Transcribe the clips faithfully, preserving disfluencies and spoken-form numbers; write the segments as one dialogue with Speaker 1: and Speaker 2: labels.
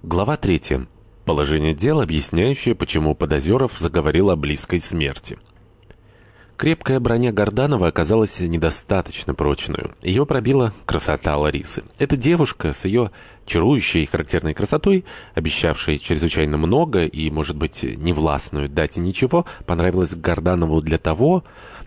Speaker 1: Глава третья. Положение дел, объясняющее, почему Подозеров заговорил о близкой смерти. Крепкая броня Горданова оказалась недостаточно прочной. Ее пробила красота Ларисы. Эта девушка с ее чарующей и характерной красотой, обещавшей чрезвычайно много и, может быть, невластную дать ничего, понравилась Горданову для того,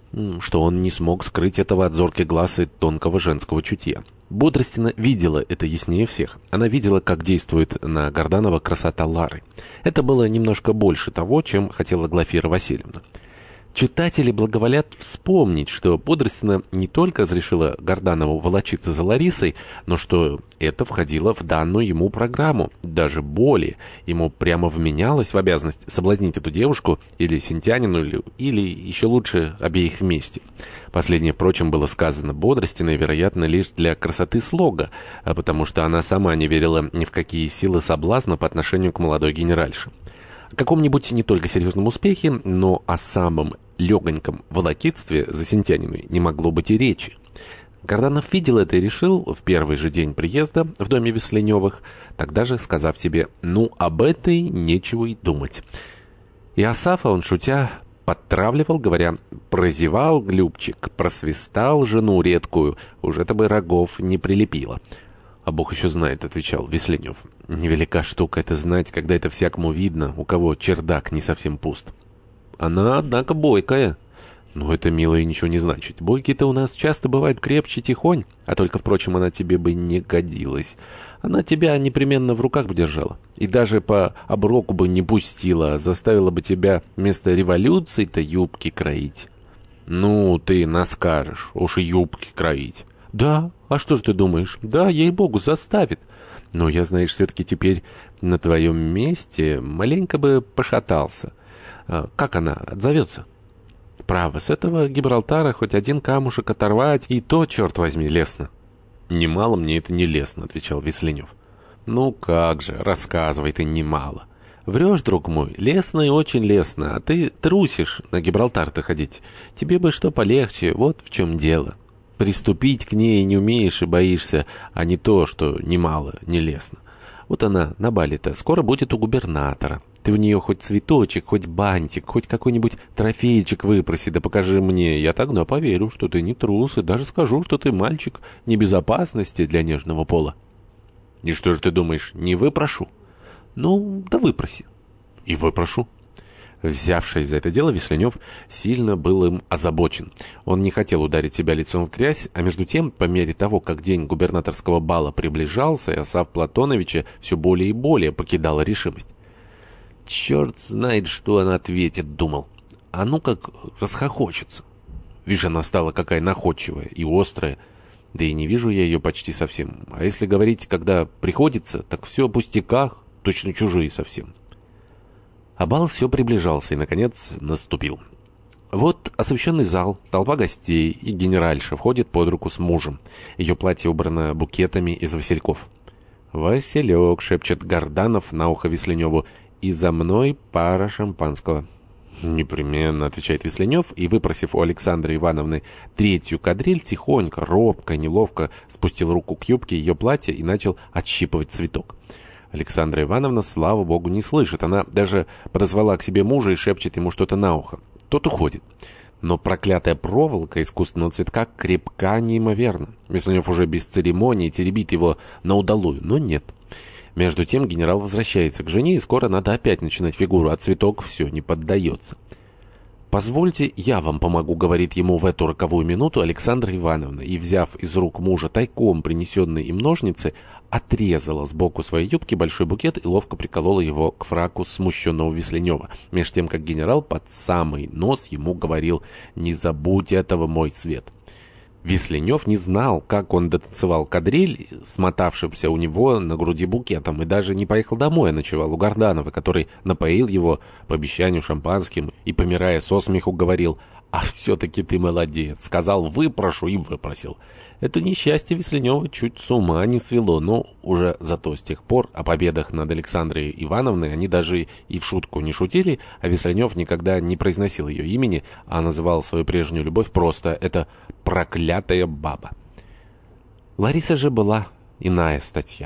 Speaker 1: что он не смог скрыть этого от зорких глаз и тонкого женского чутья. Бодростина видела это яснее всех. Она видела, как действует на Горданова красота Лары. Это было немножко больше того, чем хотела Глафира Васильевна. Читатели благоволят вспомнить, что Бодростина не только разрешила Горданову волочиться за Ларисой, но что это входило в данную ему программу. Даже более, ему прямо вменялось в обязанность соблазнить эту девушку или Синтянину, или, или еще лучше обеих вместе. Последнее, впрочем, было сказано Бодростиной, вероятно, лишь для красоты слога, а потому что она сама не верила ни в какие силы соблазна по отношению к молодой генеральше. О каком-нибудь не только серьезном успехе, но о самом легоньком волокитстве за Синтяниной не могло быть и речи. Горданов видел это и решил в первый же день приезда в доме Весленевых, тогда же сказав себе «ну, об этой нечего и думать». И Асафа он, шутя, подтравливал, говоря «прозевал, глюбчик, просвистал жену редкую, уже-то бы рогов не прилепило». «А Бог еще знает», — отвечал Весленев. «Невелика штука это знать, когда это всякому видно, у кого чердак не совсем пуст». «Она, однако, бойкая». «Ну, это, милая, ничего не значит. Бойки-то у нас часто бывают крепче тихонь, а только, впрочем, она тебе бы не годилась. Она тебя непременно в руках бы держала, и даже по оброку бы не пустила, а заставила бы тебя вместо революции-то юбки кроить». «Ну, ты наскажешь, уж и юбки кроить». «Да, а что ж ты думаешь? Да, ей-богу, заставит. Но я, знаешь, все-таки теперь на твоем месте маленько бы пошатался. А как она отзовется?» «Право, с этого Гибралтара хоть один камушек оторвать, и то, черт возьми, лестно». «Немало мне это не лестно», — отвечал Весленев. «Ну как же, рассказывай ты немало. Врешь, друг мой, лестно и очень лестно, а ты трусишь на Гибралтар-то ходить. Тебе бы что полегче, вот в чем дело. Приступить к ней не умеешь и боишься, а не то, что немало, не лестно. Вот она на бале-то скоро будет у губернатора. Ты в нее хоть цветочек, хоть бантик, хоть какой-нибудь трофейчик выпроси, да покажи мне. Я тогда поверю, что ты не трус, и даже скажу, что ты мальчик небезопасности для нежного пола». «И что же ты думаешь, не выпрошу?» «Ну, да выпроси». «И выпрошу». Взявшись за это дело, Весленев сильно был им озабочен. Он не хотел ударить себя лицом в грязь, а между тем, по мере того, как день губернаторского бала приближался, Асаф Платоновича все более и более покидала решимость. «Черт знает, что она ответит», — думал. «А ну как расхохочется». Видишь, она стала какая находчивая и острая. Да и не вижу я ее почти совсем. А если говорить, когда приходится, так все о пустяках, точно чужие совсем». А бал все приближался и, наконец, наступил. Вот освещенный зал, толпа гостей, и генеральша входит под руку с мужем. Ее платье убрано букетами из васильков. «Василек», — шепчет Горданов на ухо Весленеву, — «и за мной пара шампанского». «Непременно», — отвечает Весленев, и, выпросив у Александры Ивановны третью кадриль, тихонько, робко, неловко спустил руку к юбке ее платья и начал отщипывать цветок. Александра Ивановна, слава богу, не слышит. Она даже подозвала к себе мужа и шепчет ему что-то на ухо. Тот уходит. Но проклятая проволока искусственного цветка крепка неимоверно. Весленев уже без церемонии теребит его на удалую, но нет. Между тем генерал возвращается к жене, и скоро надо опять начинать фигуру, а цветок все не поддается. «Позвольте, я вам помогу», — говорит ему в эту роковую минуту Александра Ивановна, и, взяв из рук мужа тайком принесенные им ножницы, отрезала сбоку своей юбки большой букет и ловко приколола его к фраку смущенного Весленева, меж тем, как генерал под самый нос ему говорил «Не забудь этого, мой цвет». Весленев не знал, как он дотанцевал кадриль, смотавшимся у него на груди букетом, и даже не поехал домой, а ночевал у Горданова, который напоил его по обещанию шампанским и, помирая со смеху, говорил «А все-таки ты молодец, сказал выпрошу и выпросил». Это несчастье Весленева чуть с ума не свело, но уже зато с тех пор о победах над Александрой Ивановной они даже и в шутку не шутили, а Весленев никогда не произносил ее имени, а называл свою прежнюю любовь просто «это проклятая баба». Лариса же была иная статья.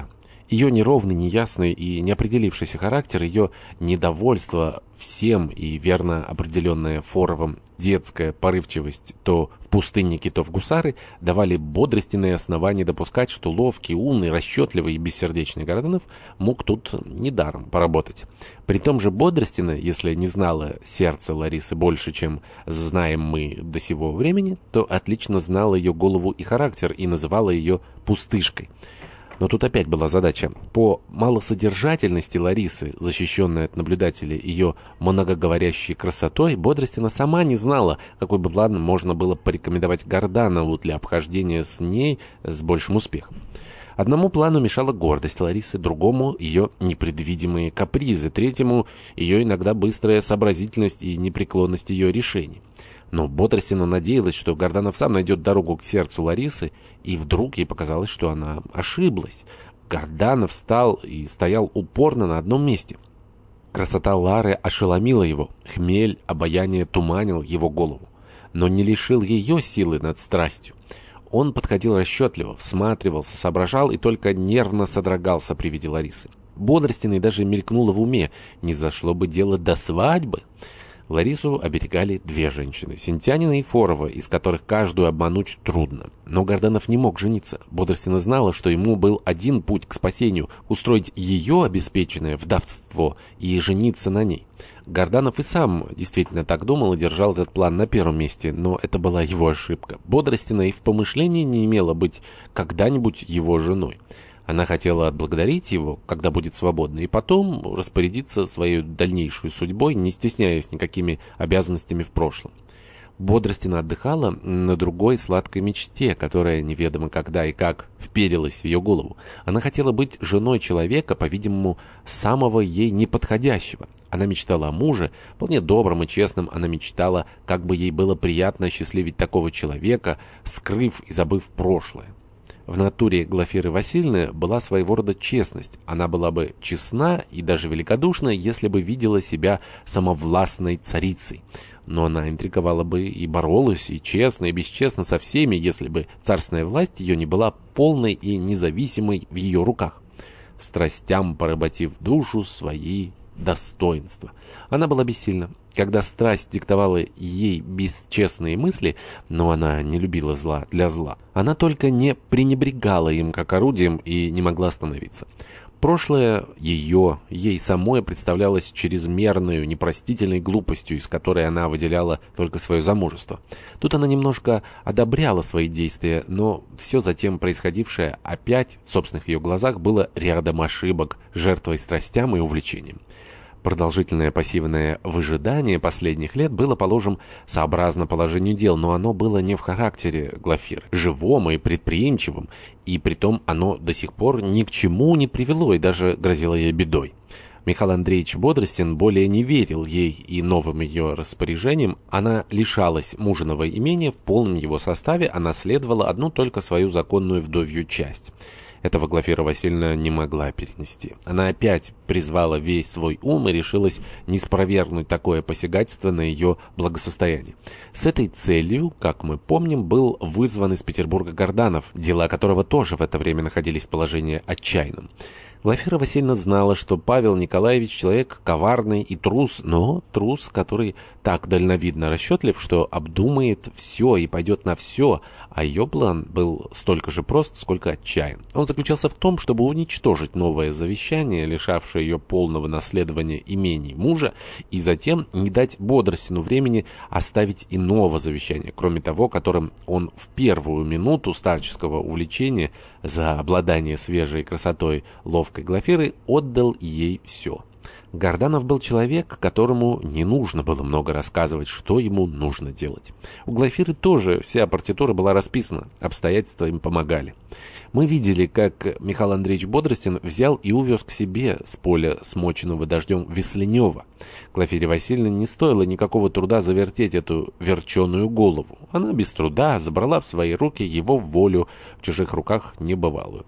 Speaker 1: Ее неровный, неясный и неопределившийся характер, ее недовольство всем и верно определенная Форовым детская порывчивость то в пустыннике, то в гусары давали бодрственные основания допускать, что ловкий, умный, расчетливый и бессердечный Горданов мог тут недаром поработать. При том же бодрственно, если не знала сердце Ларисы больше, чем знаем мы до сего времени, то отлично знала ее голову и характер и называла ее пустышкой. Но тут опять была задача. По малосодержательности Ларисы, защищенной от наблюдателей ее многоговорящей красотой, Бодростина сама не знала, какой бы план можно было порекомендовать Горданову для обхождения с ней с большим успехом. Одному плану мешала гордость Ларисы, другому — ее непредвидимые капризы, третьему — ее иногда быстрая сообразительность и непреклонность ее решений. Но Бодростина надеялась, что Горданов сам найдет дорогу к сердцу Ларисы, и вдруг ей показалось, что она ошиблась. Горданов встал и стоял упорно на одном месте. Красота Лары ошеломила его, хмель, обаяние туманил его голову, но не лишил ее силы над страстью. Он подходил расчетливо, всматривался, соображал и только нервно содрогался при виде Ларисы. Бодростиной даже мелькнуло в уме: не зашло бы дело до свадьбы. Ларису оберегали две женщины — Синтянина и Форова, из которых каждую обмануть трудно. Но Горданов не мог жениться. Бодростина знала, что ему был один путь к спасению — устроить ее обеспеченное вдовство и жениться на ней. Горданов и сам действительно так думал и держал этот план на первом месте, но это была его ошибка. Бодростина и в помышлении не имела быть когда-нибудь его женой. Она хотела отблагодарить его, когда будет свободна, и потом распорядиться своей дальнейшей судьбой, не стесняясь никакими обязанностями в прошлом. Бодростина отдыхала на другой сладкой мечте, которая неведомо когда и как вперилась в ее голову. Она хотела быть женой человека, по-видимому, самого ей неподходящего. Она мечтала о муже, вполне добром и честном. Она мечтала, как бы ей было приятно осчастливить такого человека, скрыв и забыв прошлое. В натуре Глафиры Васильевны была своего рода честность. Она была бы честна и даже великодушна, если бы видела себя самовластной царицей. Но она интриговала бы и боролась, и честно, и бесчестно со всеми, если бы царственная власть ее не была полной и независимой в ее руках, страстям поработив душу свои достоинства. Она была бессильна. Когда страсть диктовала ей бесчестные мысли, но она не любила зла для зла, она только не пренебрегала им как орудием и не могла остановиться. Прошлое ее, ей самой представлялось чрезмерной, непростительной глупостью, из которой она выделяла только свое замужество. Тут она немножко одобряла свои действия, но все затем происходившее опять в собственных ее глазах было рядом ошибок, жертвой страстям и увлечениям. Продолжительное пассивное выжидание последних лет было, положим, сообразно положению дел, но оно было не в характере Глафиры, живом и предприимчивым, и притом оно до сих пор ни к чему не привело и даже грозило ей бедой. Михаил Андреевич Бодростин более не верил ей и новым ее распоряжениям. Она лишалась мужиного имения в полном его составе, а наследовала одну только свою законную вдовью часть. Этого Глафира Васильевна не могла перенести. Она опять призвала весь свой ум и решилась не спровергнуть такое посягательство на ее благосостояние. С этой целью, как мы помним, был вызван из Петербурга Горданов, дела которого тоже в это время находились в положении отчаянном. Глафира Васильевна знала, что Павел Николаевич человек коварный и трус, но трус, который так дальновидно расчетлив, что обдумает все и пойдет на все, а ее план был столько же прост, сколько отчаян. Он заключался в том, чтобы уничтожить новое завещание, лишавшее ее полного наследования имений мужа, и затем не дать Бодростину времени оставить иного завещания, кроме того, которым он в первую минуту старческого увлечения за обладание свежей красотой ловкой Глафиры отдал ей все. Горданов был человек, которому не нужно было много рассказывать, что ему нужно делать. У Глафиры тоже вся партитура была расписана, обстоятельства им помогали. Мы видели, как Михаил Андреевич Бодростин взял и увез к себе с поля, смоченного дождем, Весленева. Глафире Васильевне не стоило никакого труда завертеть эту верченую голову. Она без труда забрала в свои руки его волю, в чужих руках небывалую.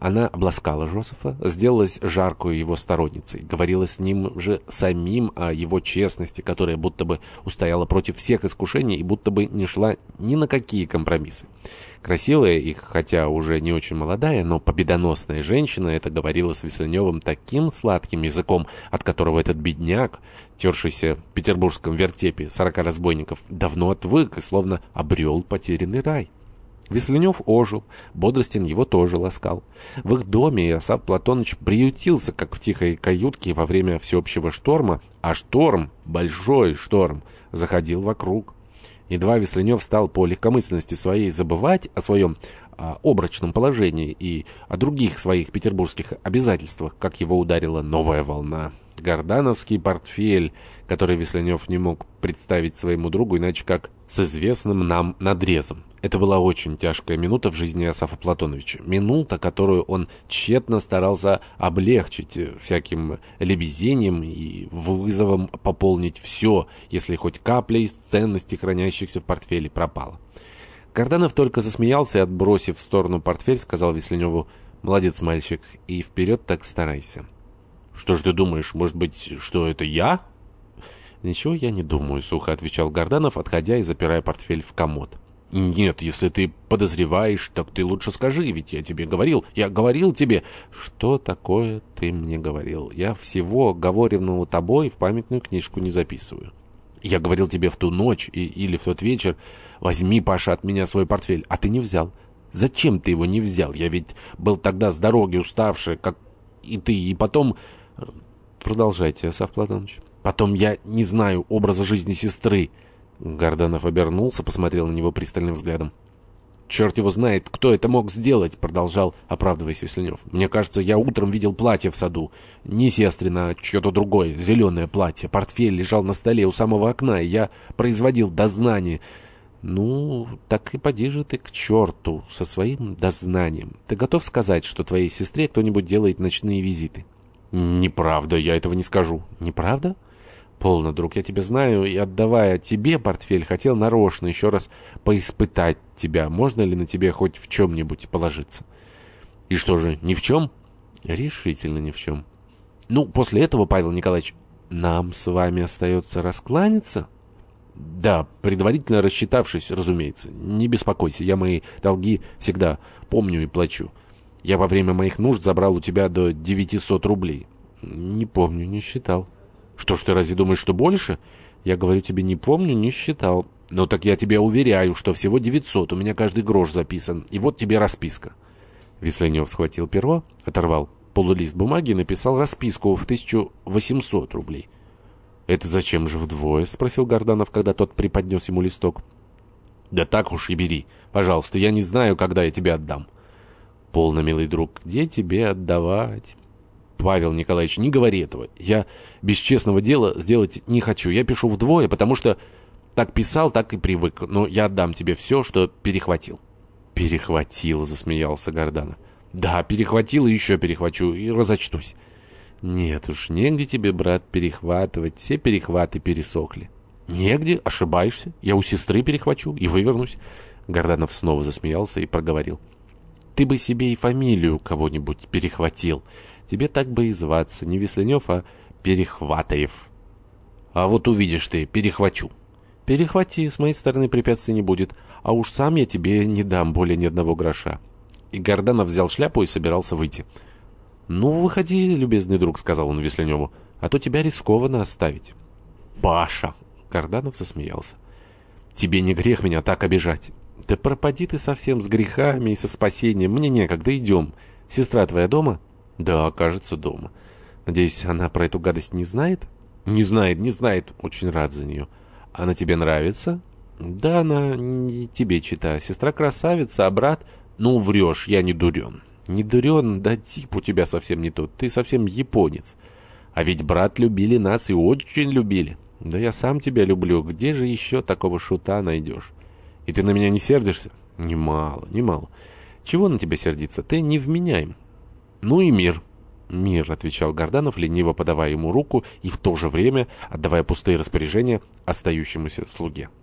Speaker 1: Она обласкала Жозефа, сделалась жаркую его сторонницей, говорила с ним же самим о его честности, которая будто бы устояла против всех искушений и будто бы не шла ни на какие компромиссы. Красивая и, хотя уже не очень молодая, но победоносная женщина это говорила с Весленевым таким сладким языком, от которого этот бедняк, тершийся в петербургском вертепе сорока разбойников, давно отвык и словно обрел потерянный рай. Весленев ожил, Бодростин его тоже ласкал. В их доме Иосаф Платоныч приютился, как в тихой каютке во время всеобщего шторма, а шторм, большой шторм, заходил вокруг. Едва Весленев стал по легкомысленности своей забывать о своем а, обрачном положении и о других своих петербургских обязательствах, как его ударила новая волна. Гардановский портфель, который Весленев не мог представить своему другу иначе как с известным нам надрезом. Это была очень тяжкая минута в жизни Иосафа Платоновича. Минута, которую он тщетно старался облегчить всяким лебезением и вызовом пополнить все, если хоть капля из ценностей, хранящихся в портфеле, пропала. Гарданов только засмеялся и, отбросив в сторону портфель, сказал Весленеву: «Молодец, мальчик, и вперед так старайся». «Что ж ты думаешь, может быть, что это я?» «Ничего я не думаю», — сухо отвечал Гарданов, отходя и запирая портфель в комод. «Нет, если ты подозреваешь, так ты лучше скажи, ведь я тебе говорил, я говорил тебе...» «Что такое ты мне говорил? Я всего говоренного тобой в памятную книжку не записываю». «Я говорил тебе в ту ночь и, или в тот вечер: возьми, Паша, от меня свой портфель, а ты не взял. Зачем ты его не взял? Я ведь был тогда с дороги уставший, как и ты, и потом...» «Продолжайте, Иосаф Платоныч». «Потом я не знаю образа жизни сестры». Гарданов обернулся, посмотрел на него пристальным взглядом. «Черт его знает, кто это мог сделать», — продолжал, оправдываясь Весленев. «Мне кажется, я утром видел платье в саду. Не сестрина, а что-то другое, зеленое платье. Портфель лежал на столе у самого окна, и я производил дознание». «Ну, так и поди же ты к черту со своим дознанием. Ты готов сказать, что твоей сестре кто-нибудь делает ночные визиты?» «Неправда, я этого не скажу». «Неправда? Полно, друг, я тебя знаю, и, отдавая тебе портфель, хотел нарочно еще раз поиспытать тебя, можно ли на тебе хоть в чем-нибудь положиться». «И что же, ни в чем?» «Решительно ни в чем». «Ну, после этого, Павел Николаевич, нам с вами остается раскланяться?» «Да, предварительно рассчитавшись, разумеется. Не беспокойся, я мои долги всегда помню и плачу. Я во время моих нужд забрал у тебя до девятисот рублей». «Не помню, не считал». «Что ж, ты разве думаешь, что больше?» «Я говорю тебе, не помню, не считал». «Ну так я тебе уверяю, что всего девятьсот, у меня каждый грош записан, и вот тебе расписка». Весленев схватил перо, оторвал полулист бумаги и написал расписку в тысячу восемьсот рублей. «Это зачем же вдвое?» — спросил Гарданов, когда тот преподнес ему листок. «Да так уж и бери. Пожалуйста, я не знаю, когда я тебе отдам». «Полно, милый друг, где тебе отдавать?» «Павел Николаевич, не говори этого. Я бесчестного дела сделать не хочу. Я пишу вдвое, потому что так писал, так и привык. Но я отдам тебе все, что перехватил». «Перехватил», — засмеялся Гарданов. «Да, перехватил и еще перехвачу, и разочтусь». «Нет уж, негде тебе, брат, перехватывать. Все перехваты пересохли». «Негде? Ошибаешься. Я у сестры перехвачу и вывернусь». Гарданов снова засмеялся и проговорил: «Ты бы себе и фамилию кого-нибудь перехватил. Тебе так бы и зваться, не Весленев, а Перехватаев». «А вот увидишь ты, перехвачу». «Перехвати, с моей стороны препятствий не будет, а уж сам я тебе не дам более ни одного гроша». И Гарданов взял шляпу и собирался выйти. «Ну, выходи, любезный друг», — сказал он Весленеву, — «а то тебя рискованно оставить». «Паша!» — Гарданов засмеялся. «Тебе не грех меня так обижать». «Да пропади ты совсем с грехами и со спасением. Мне некогда, идем. Сестра твоя дома?» «Да, кажется, дома. Надеюсь, она про эту гадость не знает?» «Не знает, не знает. Очень рад за нее. Она тебе нравится?» «Да, она не тебе чита. Сестра красавица, а брат...» «Ну, врешь, я не дурен». «Не дурен, да тип у тебя совсем не тот. Ты совсем японец. А ведь, брат, любили нас и очень любили». «Да я сам тебя люблю. Где же еще такого шута найдешь?» «И ты на меня не сердишься?» «Немало, немало. Чего на тебя сердиться? Ты невменяем». «Ну и мир». «Мир», — отвечал Гарданов, лениво подавая ему руку и в то же время отдавая пустые распоряжения остающемуся слуге.